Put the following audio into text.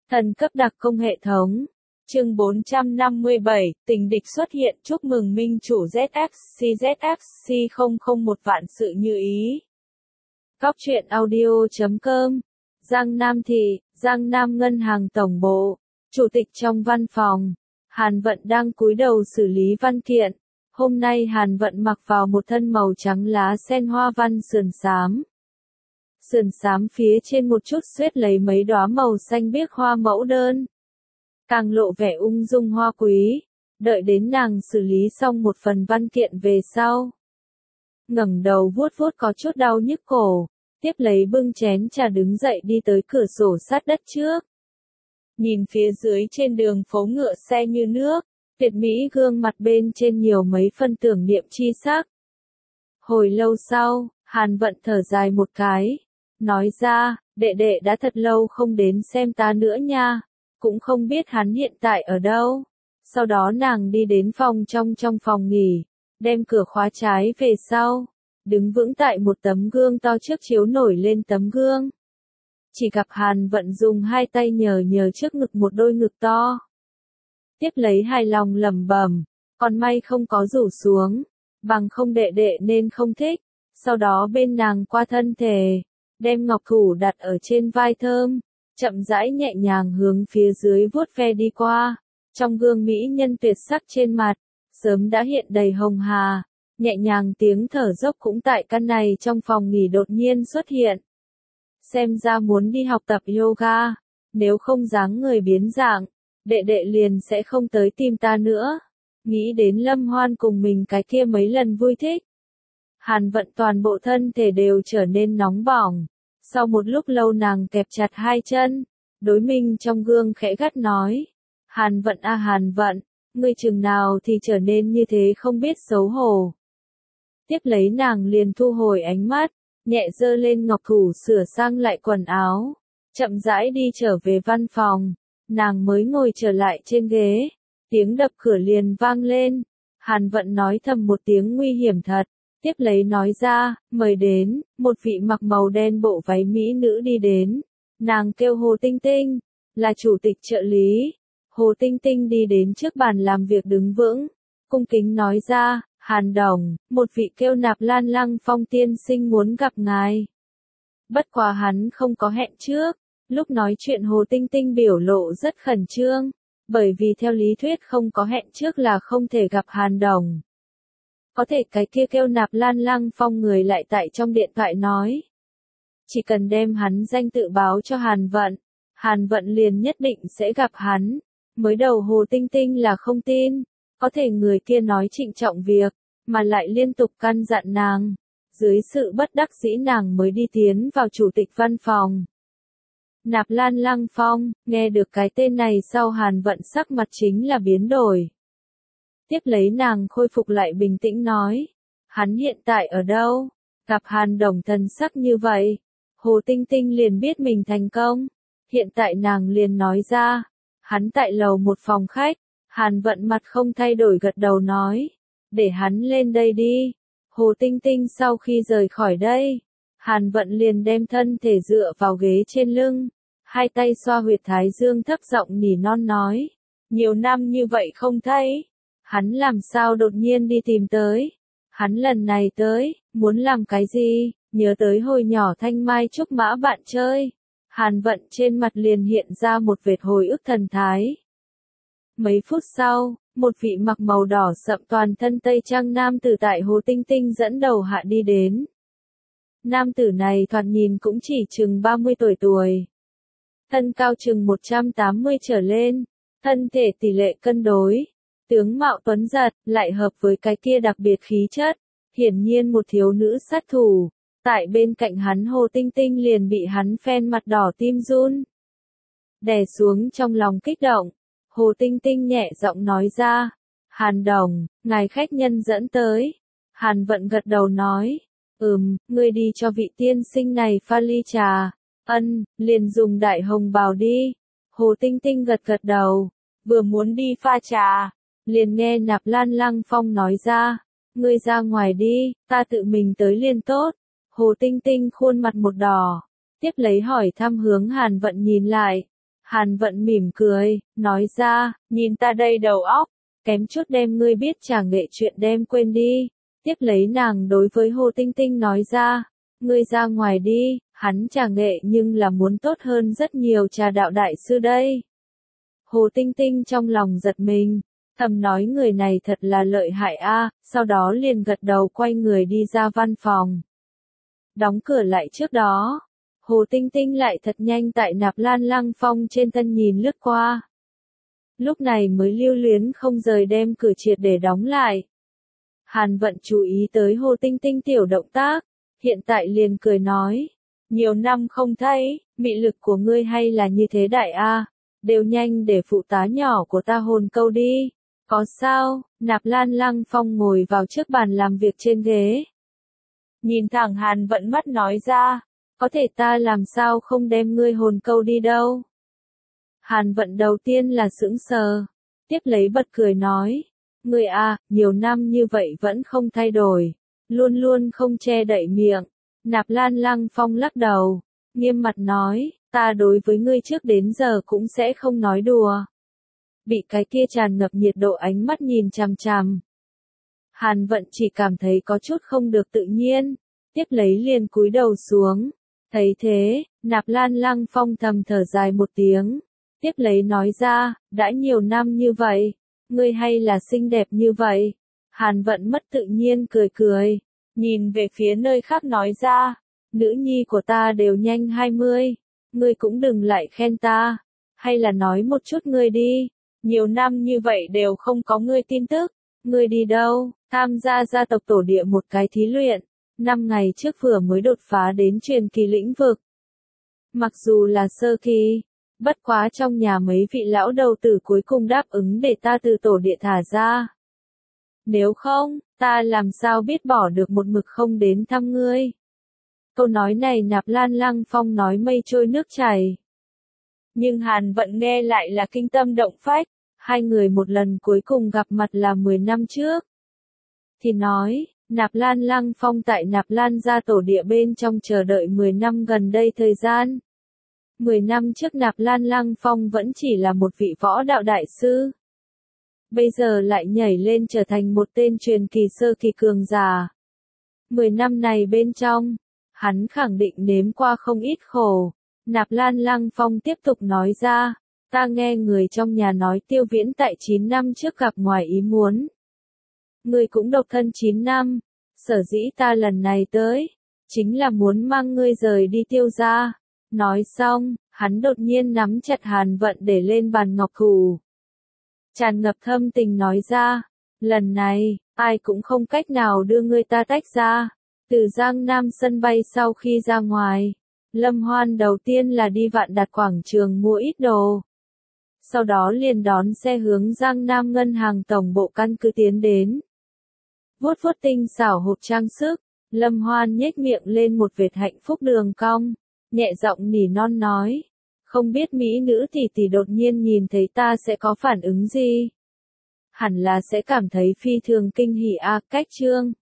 Thần cấp đặc công hệ thống. Chương 457, tình địch xuất hiện, chúc mừng minh chủ ZXC 001 vạn sự như ý. Góc truyện audio.com. Giang Nam Thị, Giang Nam Ngân hàng Tổng bộ, Chủ tịch trong văn phòng. Hàn Vận đang cúi đầu xử lý văn kiện. Hôm nay Hàn Vận mặc vào một thân màu trắng lá sen hoa văn sườn xám. Sườn xám phía trên một chút xuyết lấy mấy đóa màu xanh biếc hoa mẫu đơn. Càng lộ vẻ ung dung hoa quý, đợi đến nàng xử lý xong một phần văn kiện về sau. Ngẩng đầu vuốt vuốt có chút đau nhức cổ, tiếp lấy bưng chén trà đứng dậy đi tới cửa sổ sát đất trước. Nhìn phía dưới trên đường phố ngựa xe như nước, tuyệt mỹ gương mặt bên trên nhiều mấy phân tưởng niệm chi sắc. Hồi lâu sau, Hàn Vận thở dài một cái, nói ra, đệ đệ đã thật lâu không đến xem ta nữa nha, cũng không biết hắn hiện tại ở đâu. Sau đó nàng đi đến trong phòng nghỉ, đem cửa khóa trái về sau, đứng vững tại một tấm gương to trước chiếu nổi lên tấm gương. Chỉ gặp Hàn Vận dùng hai tay nhờ trước ngực một đôi ngực to. Tiếp lấy hài lòng lẩm bẩm, còn may không có rủ xuống, bằng không đệ đệ nên không thích. Sau đó bên nàng qua thân thể, đem ngọc thủ đặt ở trên vai thơm, chậm rãi nhẹ nhàng hướng phía dưới vuốt ve đi qua. Trong gương mỹ nhân tuyệt sắc trên mặt, sớm đã hiện đầy hồng hà, nhẹ nhàng tiếng thở dốc cũng tại căn này trong phòng nghỉ đột nhiên xuất hiện. Xem ra muốn đi học tập yoga, nếu không dáng người biến dạng, đệ đệ liền sẽ không tới tìm ta nữa. Nghĩ đến Lâm Hoan cùng mình cái kia mấy lần vui thích. Hàn Vận toàn bộ thân thể đều trở nên nóng bỏng. Sau một lúc lâu nàng kẹp chặt hai chân, đối mình trong gương khẽ gắt nói. Hàn Vận a Hàn Vận, ngươi chừng nào thì trở nên như thế không biết xấu hổ. Tiếp lấy nàng liền thu hồi ánh mắt, nhẹ giơ lên ngọc thủ sửa sang lại quần áo, chậm rãi đi trở về văn phòng. Nàng mới ngồi trở lại trên ghế, tiếng đập cửa liền vang lên. Hàn Vận nói thầm một tiếng nguy hiểm thật, tiếp lấy nói ra, mời đến, một vị mặc màu đen bộ váy mỹ nữ đi đến. Nàng kêu Hồ Tinh Tinh, là chủ tịch trợ lý. Hồ Tinh Tinh đi đến trước bàn làm việc đứng vững, cung kính nói ra, Hàn Đồng, một vị kêu Nạp Lan Lăng Phong tiên sinh muốn gặp ngài. Bất quá hắn không có hẹn trước. Lúc nói chuyện Hồ Tinh Tinh biểu lộ rất khẩn trương, bởi vì theo lý thuyết không có hẹn trước là không thể gặp Hàn Đồng. Có thể cái kia kêu Nạp Lan Lăng Phong người lại tại trong điện thoại nói. Chỉ cần đem hắn danh tự báo cho Hàn Vận liền nhất định sẽ gặp hắn. Mới đầu Hồ Tinh Tinh là không tin, có thể người kia nói trịnh trọng việc, mà lại liên tục căn dặn nàng. Dưới sự bất đắc dĩ nàng mới đi tiến vào chủ tịch văn phòng. Nạp Lan Lăng Phong, nghe được cái tên này sau Hàn Vận sắc mặt chính là biến đổi. Tiếp lấy nàng khôi phục lại bình tĩnh nói, hắn hiện tại ở đâu? Gặp Hàn Đồng thần sắc như vậy, Hồ Tinh Tinh liền biết mình thành công. Hiện tại nàng liền nói ra, hắn tại lầu một phòng khách. Hàn Vận mặt không thay đổi gật đầu nói, để hắn lên đây đi. Hồ Tinh Tinh sau khi rời khỏi đây, Hàn Vận liền đem thân thể dựa vào ghế trên lưng, hai tay xoa huyệt thái dương thấp giọng nỉ non nói, nhiều năm như vậy không thấy, hắn làm sao đột nhiên đi tìm tới, hắn lần này tới, muốn làm cái gì, nhớ tới hồi nhỏ thanh mai trúc mã bạn chơi. Hàn Vận trên mặt liền hiện ra một vệt hồi ức thần thái. Mấy phút sau, một vị mặc màu đỏ sậm toàn thân tây trang nam tử tại Hồ Tinh Tinh dẫn đầu hạ đi đến. Nam tử này thoạt nhìn cũng chỉ chừng 30 tuổi. Thân cao chừng 180 trở lên, thân thể tỷ lệ cân đối, tướng mạo tuấn giật, lại hợp với cái kia đặc biệt khí chất, hiển nhiên một thiếu nữ sát thủ. Tại bên cạnh hắn Hồ Tinh Tinh liền bị hắn phen mặt đỏ tim run. Đè xuống trong lòng kích động, Hồ Tinh Tinh nhẹ giọng nói ra, Hàn Đồng, ngài khách nhân dẫn tới. Hàn Vận gật đầu nói, ngươi đi cho vị tiên sinh này pha ly trà. Liền dùng đại hồng bào đi. Hồ Tinh Tinh gật đầu, vừa muốn đi pha trà, liền nghe Nạp Lan Lăng Phong nói ra, ngươi ra ngoài đi, ta tự mình tới liền tốt. Hồ Tinh Tinh khuôn mặt một đỏ, tiếp lấy hỏi thăm hướng Hàn Vận nhìn lại. Hàn Vận mỉm cười, nói ra, nhìn ta đây đầu óc, kém chút đem ngươi biết trà nghệ chuyện đem quên đi. Tiếp lấy nàng đối với Hồ Tinh Tinh nói ra, ngươi ra ngoài đi, hắn trà nghệ nhưng là muốn tốt hơn rất nhiều trà đạo đại sư đây. Hồ Tinh Tinh trong lòng giật mình, thầm nói người này thật là lợi hại a, sau đó liền gật đầu quay người đi ra văn phòng. Đóng cửa lại trước đó, Hồ Tinh Tinh lại thật nhanh tại Nạp Lan Lăng Phong trên thân nhìn lướt qua. Lúc này mới lưu luyến không rời đem cửa triệt để đóng lại. Hàn Vận chú ý tới Hồ Tinh Tinh tiểu động tác, hiện tại liền cười nói, nhiều năm không thấy, mị lực của ngươi hay là như thế đại a, đều nhanh để phụ tá nhỏ của ta hồn câu đi. Có sao? Nạp Lan Lăng Phong ngồi vào trước bàn làm việc trên ghế. Nhìn thẳng Hàn Vận mắt nói ra, có thể ta làm sao không đem ngươi hồn câu đi đâu. Hàn Vận đầu tiên là sững sờ, tiếp lấy bật cười nói, ngươi à, nhiều năm như vậy vẫn không thay đổi, luôn luôn không che đậy miệng. Nạp Lan Lăng Phong lắc đầu, nghiêm mặt nói, ta đối với ngươi trước đến giờ cũng sẽ không nói đùa. Bị cái kia tràn ngập nhiệt độ ánh mắt nhìn chằm chằm. Hàn Vận chỉ cảm thấy có chút không được tự nhiên, tiếp lấy liền cúi đầu xuống. Thấy thế, Nạp Lan Lăng Phong thầm thở dài một tiếng, tiếp lấy nói ra, đã nhiều năm như vậy, ngươi hay là xinh đẹp như vậy. Hàn Vận mất tự nhiên cười cười, nhìn về phía nơi khác nói ra, nữ nhi của ta đều nhanh 20, ngươi cũng đừng lại khen ta, hay là nói một chút ngươi đi, nhiều năm như vậy đều không có ngươi tin tức, ngươi đi đâu, tham gia gia tộc tổ địa một cái thí luyện, 5 ngày trước vừa mới đột phá đến truyền kỳ lĩnh vực. Mặc dù là sơ kỳ, bất quá trong nhà mấy vị lão đầu tử cuối cùng đáp ứng để ta từ tổ địa thả ra. Nếu không, ta làm sao biết bỏ được một mực không đến thăm ngươi. Câu nói này Nạp Lan Lăng Phong nói mây trôi nước chảy. Nhưng Hàn Vận nghe lại là kinh tâm động phách, hai người một lần cuối cùng gặp mặt là 10 năm trước. Thì nói, Nạp Lan Lăng Phong tại Nạp Lan gia tổ địa bên trong chờ đợi 10 năm gần đây thời gian. 10 năm trước Nạp Lan Lăng Phong vẫn chỉ là một vị võ đạo đại sư. Bây giờ lại nhảy lên trở thành một tên truyền kỳ sơ kỳ cường giả. 10 năm này bên trong, hắn khẳng định nếm qua không ít khổ. Nạp Lan Lăng Phong tiếp tục nói ra, ta nghe người trong nhà nói Tiêu Viễn tại 9 năm trước gặp ngoài ý muốn. Ngươi cũng độc thân 9 năm, sở dĩ ta lần này tới, chính là muốn mang ngươi rời đi Tiêu gia. Nói xong, hắn đột nhiên nắm chặt Hàn Vận để lên bàn ngọc thủ. Tràn ngập thâm tình nói ra, lần này, ai cũng không cách nào đưa ngươi ta tách ra. Từ Giang Nam sân bay sau khi ra ngoài, Lâm Hoan đầu tiên là đi Vạn Đạt quảng trường mua ít đồ. Sau đó liền đón xe hướng Giang Nam ngân hàng tổng bộ căn cứ tiến đến. Vuốt vuốt tinh xảo hộp trang sức, Lâm Hoan nhếch miệng lên một vệt hạnh phúc đường cong, nhẹ giọng nỉ non nói, không biết mỹ nữ tỷ tỷ đột nhiên nhìn thấy ta sẽ có phản ứng gì? Hẳn là sẽ cảm thấy phi thường kinh hỉ a. Cách chương